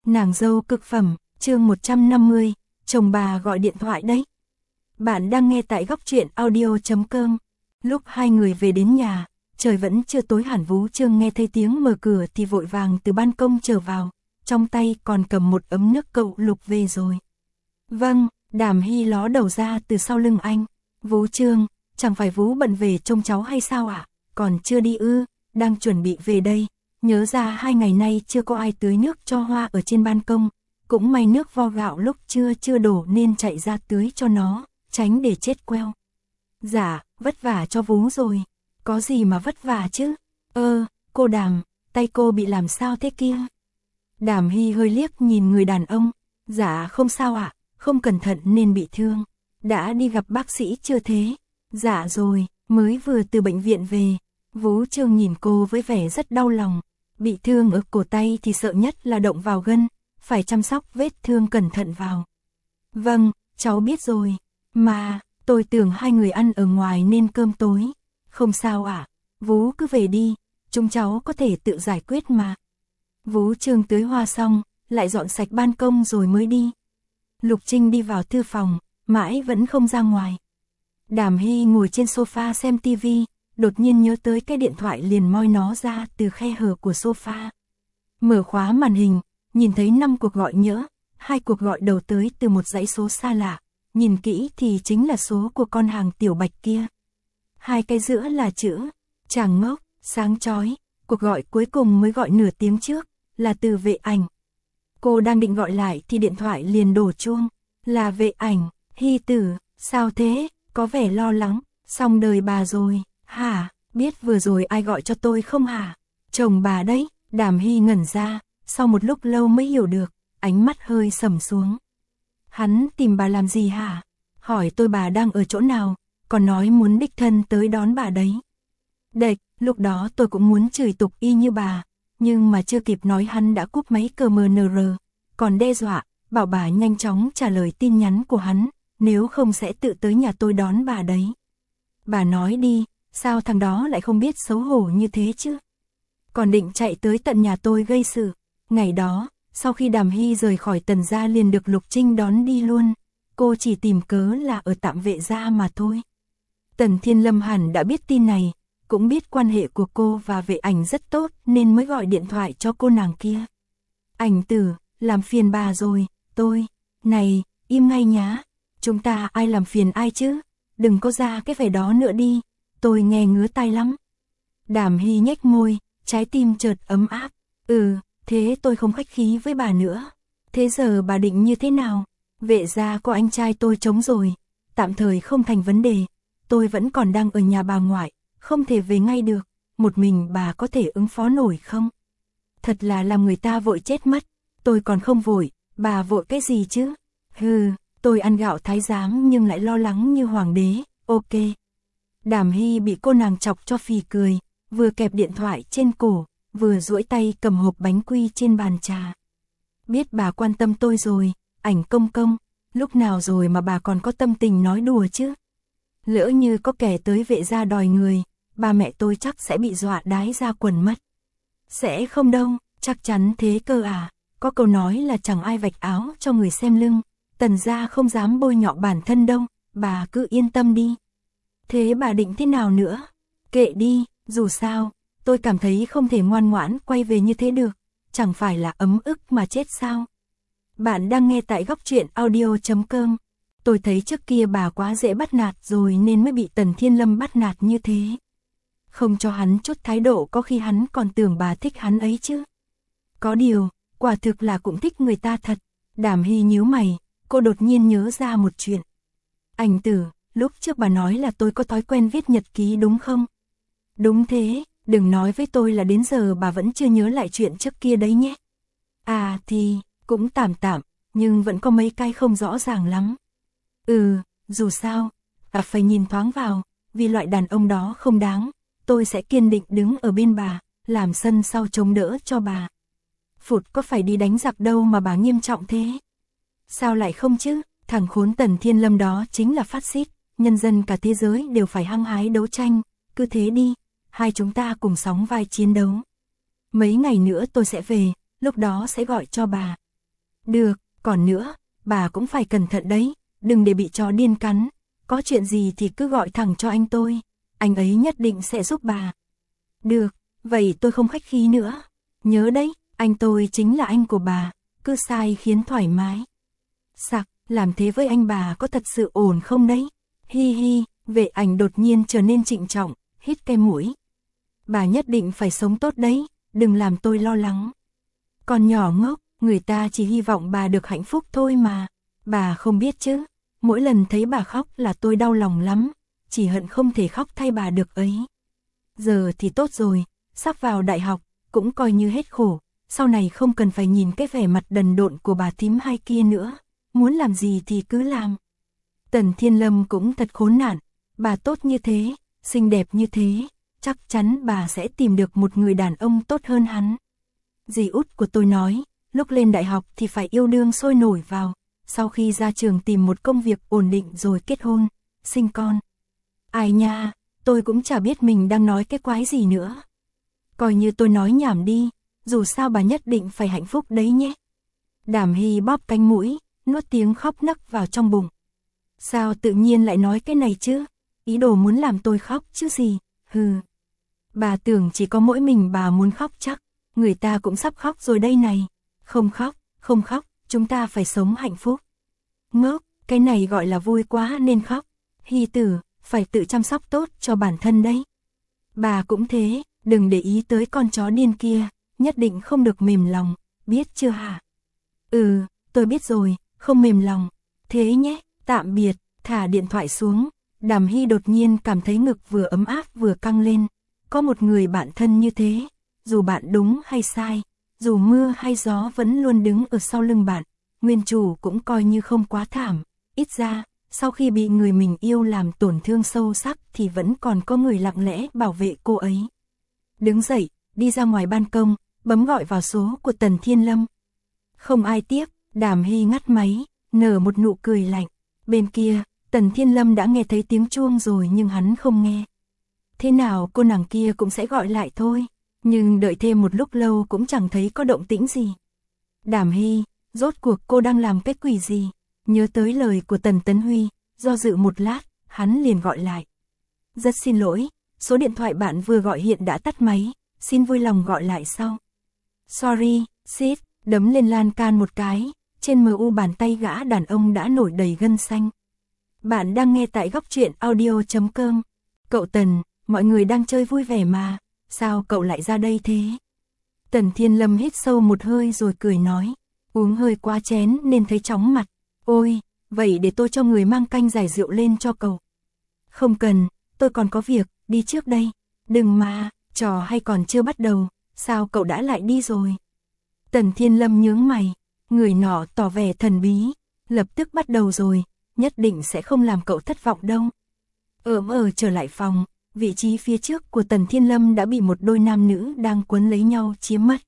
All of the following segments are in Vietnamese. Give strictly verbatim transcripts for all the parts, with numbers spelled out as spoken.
Nàng dâu cực phẩm, chương một trăm năm mươi, chồng bà gọi điện thoại đấy. Bạn đang nghe tại góc truyện audio chấm com. Lúc hai người về đến nhà, trời vẫn chưa tối hẳn. Vú Trương nghe thấy tiếng mở cửa thì vội vàng từ ban công trở vào, trong tay còn cầm một ấm nước. Cậu Lục về rồi. Vâng, Đàm Hy ló đầu ra từ sau lưng anh. Vú Trương, chẳng phải Vú bận về trông cháu hay sao ạ? À? Còn chưa đi ư? Đang chuẩn bị về đây. Nhớ ra hai ngày nay chưa có ai tưới nước cho hoa ở trên ban công. Cũng may nước vo gạo lúc trưa chưa đổ nên chạy ra tưới cho nó, tránh để chết queo. Dạ, vất vả cho Vú rồi. Có gì mà vất vả chứ? Ơ, cô Đàm, tay cô bị làm sao thế kia? Đàm Hy hơi liếc nhìn người đàn ông. Dạ không sao ạ, à, không cẩn thận nên bị thương. Đã đi gặp bác sĩ chưa thế? Dạ rồi, mới vừa từ bệnh viện về. Vú Trương nhìn cô với vẻ rất đau lòng. Bị thương ở cổ tay thì sợ nhất là động vào gân, phải chăm sóc vết thương cẩn thận vào. Vâng, cháu biết rồi. Mà, tôi tưởng hai người ăn ở ngoài nên cơm tối. Không sao ạ, à? Vú cứ về đi, chúng cháu có thể tự giải quyết mà. Vú Trương tưới hoa xong, lại dọn sạch ban công rồi mới đi. Lục Trinh đi vào thư phòng, mãi vẫn không ra ngoài. Đàm Hy ngồi trên sofa xem tivi, đột nhiên nhớ tới cái điện thoại liền moi nó ra từ khe hở của sofa. Mở khóa màn hình, nhìn thấy năm cuộc gọi nhỡ, hai cuộc gọi đầu tới từ một dãy số xa lạ, nhìn kỹ thì chính là số của con hàng Tiểu Bạch kia. Hai cái giữa là chữ Chàng Ngốc, sáng chói. Cuộc gọi cuối cùng mới gọi nửa tiếng trước, là từ Vệ Ảnh. Cô đang định gọi lại thì điện thoại liền đổ chuông, là Vệ Ảnh. Hy tử, sao thế, có vẻ lo lắng, xong đời bà rồi. Hả, biết vừa rồi ai gọi cho tôi không hả? Chồng bà đấy. Đàm Hy ngẩn ra, sau một lúc lâu mới hiểu được, ánh mắt hơi sầm xuống. Hắn tìm bà làm gì hả? Hỏi tôi bà đang ở chỗ nào, còn nói muốn đích thân tới đón bà đấy. Đệch, lúc đó tôi cũng muốn chửi tục y như bà, nhưng mà chưa kịp nói hắn đã cúp máy cờ mờ nờ rờ, còn đe dọa, bảo bà nhanh chóng trả lời tin nhắn của hắn, nếu không sẽ tự tới nhà tôi đón bà đấy. Bà nói đi, sao thằng đó lại không biết xấu hổ như thế chứ? Còn định chạy tới tận nhà tôi gây sự. Ngày đó, sau khi Đàm Hy rời khỏi Tần gia liền được Lục Trinh đón đi luôn. Cô chỉ tìm cớ là ở tạm Vệ gia mà thôi. Tần Thiên Lâm hẳn đã biết tin này, cũng biết quan hệ của cô và Vệ Ảnh rất tốt nên mới gọi điện thoại cho cô nàng kia. Ảnh tử, làm phiền bà rồi, tôi. Này, im ngay nhá. Chúng ta ai làm phiền ai chứ? Đừng có ra cái vẻ đó nữa đi, tôi nghe ngứa tai lắm. Đàm Hy nhếch môi, trái tim chợt ấm áp. Ừ, thế tôi không khách khí với bà nữa. Thế giờ bà định như thế nào? Vệ gia có anh trai tôi trống rồi, tạm thời không thành vấn đề. Tôi vẫn còn đang ở nhà bà ngoại, không thể về ngay được. Một mình bà có thể ứng phó nổi không? Thật là làm người ta vội chết mất. Tôi còn không vội, bà vội cái gì chứ? Hừ, tôi ăn gạo thái giám nhưng lại lo lắng như hoàng đế. Ok. Đàm Hy bị cô nàng chọc cho phì cười, vừa kẹp điện thoại trên cổ, vừa duỗi tay cầm hộp bánh quy trên bàn trà. Biết bà quan tâm tôi rồi, Ảnh công công, lúc nào rồi mà bà còn có tâm tình nói đùa chứ? Lỡ như có kẻ tới Vệ gia đòi người, ba mẹ tôi chắc sẽ bị dọa đái ra quần mất. Sẽ không đâu, chắc chắn thế cơ à, có câu nói là chẳng ai vạch áo cho người xem lưng, Tần gia không dám bôi nhọ bản thân đâu, bà cứ yên tâm đi. Thế bà định thế nào nữa? Kệ đi, dù sao, tôi cảm thấy không thể ngoan ngoãn quay về như thế được, chẳng phải là ấm ức mà chết sao? Bạn đang nghe tại góc truyện audio chấm com. Tôi thấy trước kia bà quá dễ bắt nạt rồi nên mới bị Tần Thiên Lâm bắt nạt như thế. Không cho hắn chút thái độ có khi hắn còn tưởng bà thích hắn ấy chứ. Có điều, quả thực là cũng thích người ta thật. Đàm Hy nhíu mày, cô đột nhiên nhớ ra một chuyện. Ảnh tử, lúc trước bà nói là tôi có thói quen viết nhật ký đúng không? Đúng thế, đừng nói với tôi là đến giờ bà vẫn chưa nhớ lại chuyện trước kia đấy nhé. À thì, cũng tạm tạm, nhưng vẫn có mấy cái không rõ ràng lắm. Ừ, dù sao, bà phải nhìn thoáng vào, vì loại đàn ông đó không đáng, tôi sẽ kiên định đứng ở bên bà, làm sân sau chống đỡ cho bà. Phụt có phải đi đánh giặc đâu mà bà nghiêm trọng thế? Sao lại không chứ, thằng khốn Tần Thiên Lâm đó chính là phát xít, nhân dân cả thế giới đều phải hăng hái đấu tranh, cứ thế đi, hai chúng ta cùng sóng vai chiến đấu. Mấy ngày nữa tôi sẽ về, lúc đó sẽ gọi cho bà. Được, còn nữa, bà cũng phải cẩn thận đấy, đừng để bị chó điên cắn, có chuyện gì thì cứ gọi thẳng cho anh tôi, anh ấy nhất định sẽ giúp bà. Được, vậy tôi không khách khí nữa. Nhớ đấy, anh tôi chính là anh của bà, cứ sai khiến thoải mái. Sặc, làm thế với anh bà có thật sự ổn không đấy? Hi hi, Vệ Ảnh đột nhiên trở nên trịnh trọng, hít cái mũi. Bà nhất định phải sống tốt đấy, đừng làm tôi lo lắng. Con nhỏ ngốc, người ta chỉ hy vọng bà được hạnh phúc thôi mà. Bà không biết chứ, mỗi lần thấy bà khóc là tôi đau lòng lắm, chỉ hận không thể khóc thay bà được ấy. Giờ thì tốt rồi, sắp vào đại học, cũng coi như hết khổ, sau này không cần phải nhìn cái vẻ mặt đần độn của bà thím hai kia nữa, muốn làm gì thì cứ làm. Tần Thiên Lâm cũng thật khốn nạn, bà tốt như thế, xinh đẹp như thế, chắc chắn bà sẽ tìm được một người đàn ông tốt hơn hắn. Dì út của tôi nói, lúc lên đại học thì phải yêu đương sôi nổi vào, sau khi ra trường tìm một công việc ổn định rồi kết hôn, sinh con. Ai nha, tôi cũng chả biết mình đang nói cái quái gì nữa. Coi như tôi nói nhảm đi, dù sao bà nhất định phải hạnh phúc đấy nhé. Đàm Hy bóp cánh mũi, nuốt tiếng khóc nấc vào trong bụng. Sao tự nhiên lại nói cái này chứ? Ý đồ muốn làm tôi khóc chứ gì? Hừ. Bà tưởng chỉ có mỗi mình bà muốn khóc chắc, người ta cũng sắp khóc rồi đây này. Không khóc, không khóc, chúng ta phải sống hạnh phúc. Ngốc, cái này gọi là vui quá nên khóc. Hy tử, phải tự chăm sóc tốt cho bản thân đấy. Bà cũng thế, đừng để ý tới con chó điên kia, nhất định không được mềm lòng, biết chưa hả? Ừ, tôi biết rồi, không mềm lòng. Thế nhé, tạm biệt, thả điện thoại xuống. Đàm Hy đột nhiên cảm thấy ngực vừa ấm áp vừa căng lên. Có một người bạn thân như thế, dù bạn đúng hay sai, dù mưa hay gió vẫn luôn đứng ở sau lưng bạn. Nguyên chủ cũng coi như không quá thảm, ít ra, sau khi bị người mình yêu làm tổn thương sâu sắc thì vẫn còn có người lặng lẽ bảo vệ cô ấy. Đứng dậy, đi ra ngoài ban công, bấm gọi vào số của Tần Thiên Lâm. Không ai tiếp, Đàm Hy ngắt máy, nở một nụ cười lạnh. Bên kia, Tần Thiên Lâm đã nghe thấy tiếng chuông rồi nhưng hắn không nghe. Thế nào cô nàng kia cũng sẽ gọi lại thôi, nhưng đợi thêm một lúc lâu cũng chẳng thấy có động tĩnh gì. Đàm Hy, rốt cuộc cô đang làm cái quỷ gì? Nhớ tới lời của Tần Tấn Huy, do dự một lát, hắn liền gọi lại. Rất xin lỗi, số điện thoại bạn vừa gọi hiện đã tắt máy, xin vui lòng gọi lại sau. Sorry, sis, đấm lên lan can một cái, trên mờ u bàn tay gã đàn ông đã nổi đầy gân xanh. Bạn đang nghe tại góc truyện audio chấm com. Cậu Tần, mọi người đang chơi vui vẻ mà, sao cậu lại ra đây thế? Tần Thiên Lâm hít sâu một hơi rồi cười nói, uống hơi quá chén nên thấy chóng mặt. Ôi, vậy để tôi cho người mang canh giải rượu lên cho cậu. Không cần, tôi còn có việc, đi trước đây. Đừng mà, trò hay còn chưa bắt đầu, sao cậu đã lại đi rồi? Tần Thiên Lâm nhướng mày, người nọ tỏ vẻ thần bí, lập tức bắt đầu rồi, nhất định sẽ không làm cậu thất vọng đâu. Ởm ờ trở lại phòng, vị trí phía trước của Tần Thiên Lâm đã bị một đôi nam nữ đang quấn lấy nhau chiếm mất.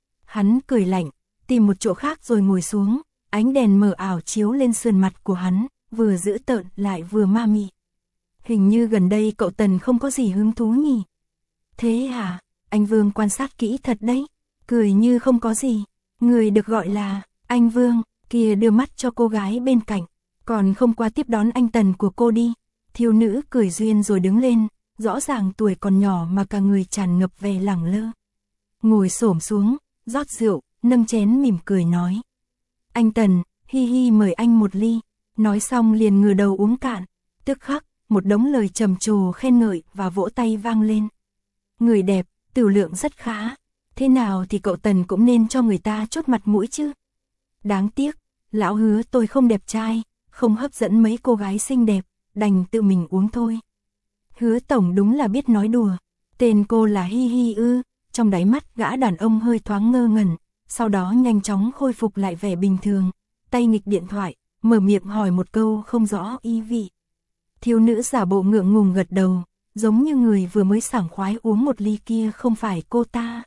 Hắn cười lạnh, tìm một chỗ khác rồi ngồi xuống, ánh đèn mờ ảo chiếu lên sườn mặt của hắn, vừa dữ tợn lại vừa ma mị. Hình như gần đây cậu Tần không có gì hứng thú nhỉ? Thế hả? Anh Vương quan sát kỹ thật đấy, cười như không có gì. Người được gọi là anh Vương kia đưa mắt cho cô gái bên cạnh, còn không qua tiếp đón anh Tần của cô đi. Thiếu nữ cười duyên rồi đứng lên, rõ ràng tuổi còn nhỏ mà cả người tràn ngập vẻ lẳng lơ. Ngồi xổm xuống, rót rượu, nâng chén mỉm cười nói. Anh Tần, hi hi mời anh một ly. Nói xong liền ngửa đầu uống cạn. Tức khắc, một đống lời trầm trồ khen ngợi và vỗ tay vang lên. Người đẹp, tửu lượng rất khá. Thế nào thì cậu Tần cũng nên cho người ta chốt mặt mũi chứ. Đáng tiếc, lão hứa tôi không đẹp trai, không hấp dẫn mấy cô gái xinh đẹp, đành tự mình uống thôi. Hứa tổng đúng là biết nói đùa. Tên cô là Hi Hi ư? Trong đáy mắt gã đàn ông hơi thoáng ngơ ngẩn, sau đó nhanh chóng khôi phục lại vẻ bình thường, tay nghịch điện thoại, mở miệng hỏi một câu không rõ ý vị. Thiếu nữ giả bộ ngượng ngùng gật đầu, giống như người vừa mới sảng khoái uống một ly kia không phải cô ta.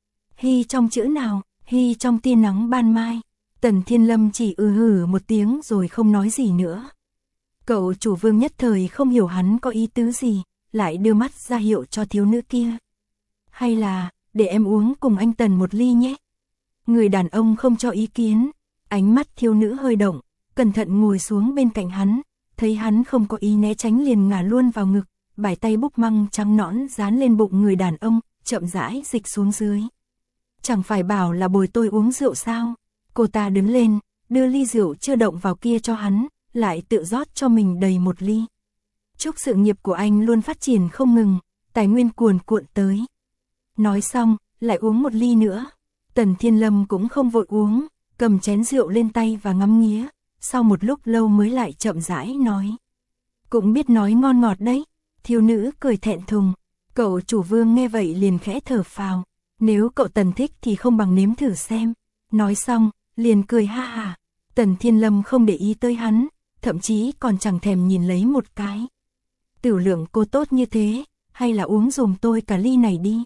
Hi trong chữ nào? Hi trong tia nắng ban mai. Tần Thiên Lâm chỉ ừ hử một tiếng rồi không nói gì nữa. Cậu chủ Vương nhất thời không hiểu hắn có ý tứ gì, lại đưa mắt ra hiệu cho thiếu nữ kia. Hay là, để em uống cùng anh Tần một ly nhé. Người đàn ông không cho ý kiến, Ánh mắt thiếu nữ hơi động, cẩn thận ngồi xuống bên cạnh hắn, thấy hắn không có ý né tránh liền ngả luôn vào ngực, bài tay búp măng trắng nõn dán lên bụng người đàn ông, chậm rãi dịch xuống dưới. Chẳng phải bảo là bồi tôi uống rượu sao? Cô ta đứng lên, đưa ly rượu chưa động vào kia cho hắn, lại tự rót cho mình đầy một ly. Chúc sự nghiệp của anh luôn phát triển không ngừng, tài nguyên cuồn cuộn tới. Nói xong, lại uống một ly nữa. Tần Thiên Lâm cũng không vội uống, cầm chén rượu lên tay và ngắm nghía, sau một lúc lâu mới lại chậm rãi nói. Cũng biết nói ngon ngọt đấy. Thiếu nữ cười thẹn thùng, cậu chủ Vương nghe vậy liền khẽ thở phào, nếu cậu Tần thích thì không bằng nếm thử xem. Nói xong, liền cười ha hả. Tần Thiên Lâm không để ý tới hắn, thậm chí còn chẳng thèm nhìn lấy một cái. Tiểu lượng cô tốt như thế, hay là uống dùm tôi cả ly này đi.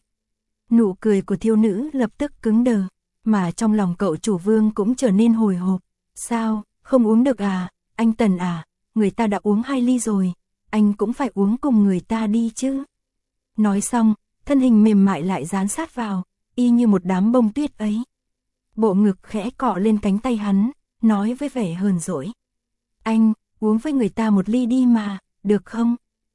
Nụ cười của thiếu nữ lập tức cứng đờ, mà trong lòng cậu chủ Vương cũng trở nên hồi hộp. Sao, không uống được à, anh Tần à, người ta đã uống hai ly rồi, anh cũng phải uống cùng người ta đi chứ. Nói xong, thân hình mềm mại lại dán sát vào, y như một đám bông tuyết ấy. Bộ ngực khẽ cọ lên cánh tay hắn, nói với vẻ hờn dỗi. Anh, uống với người ta một ly đi mà, được không?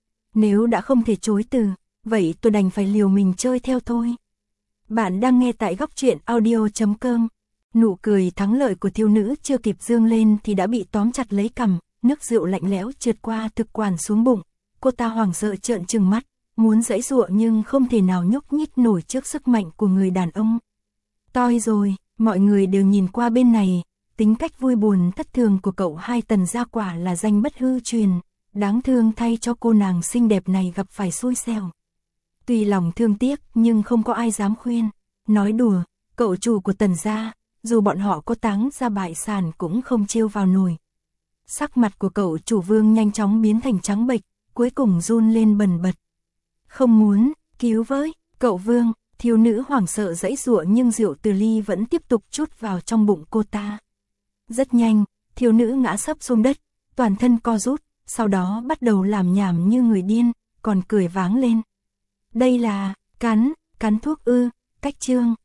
Nếu đã không thể chối từ, vậy tôi đành phải liều mình chơi theo thôi. Bạn đang nghe tại góc truyện audio chấm com. Nụ cười thắng lợi của thiếu nữ chưa kịp dương lên thì đã bị tóm chặt lấy cằm, nước rượu lạnh lẽo trượt qua thực quản xuống bụng. Cô ta hoảng sợ trợn trừng mắt, muốn giãy giụa nhưng không thể nào nhúc nhích nổi trước sức mạnh của người đàn ông. Toi rồi, mọi người đều nhìn qua bên này, tính cách vui buồn thất thường của cậu hai Tần gia quả là danh bất hư truyền, đáng thương thay cho cô nàng xinh đẹp này gặp phải xui xẻo. Tuy lòng thương tiếc nhưng không có ai dám khuyên, nói đùa, cậu chủ của Tần gia, dù bọn họ có táng ra bại sản cũng không trêu vào nổi. Sắc mặt của cậu chủ Vương nhanh chóng biến thành trắng bệch, cuối cùng run lên bần bật. Không muốn, cứu với, cậu Vương, thiếu nữ hoảng sợ giãy giụa nhưng rượu từ ly vẫn tiếp tục trút vào trong bụng cô ta. Rất nhanh, thiếu nữ ngã sấp xuống đất, toàn thân co rút, sau đó bắt đầu làm nhảm như người điên, còn cười váng lên. Đây là, cắn, cắn thuốc ư, cách chương.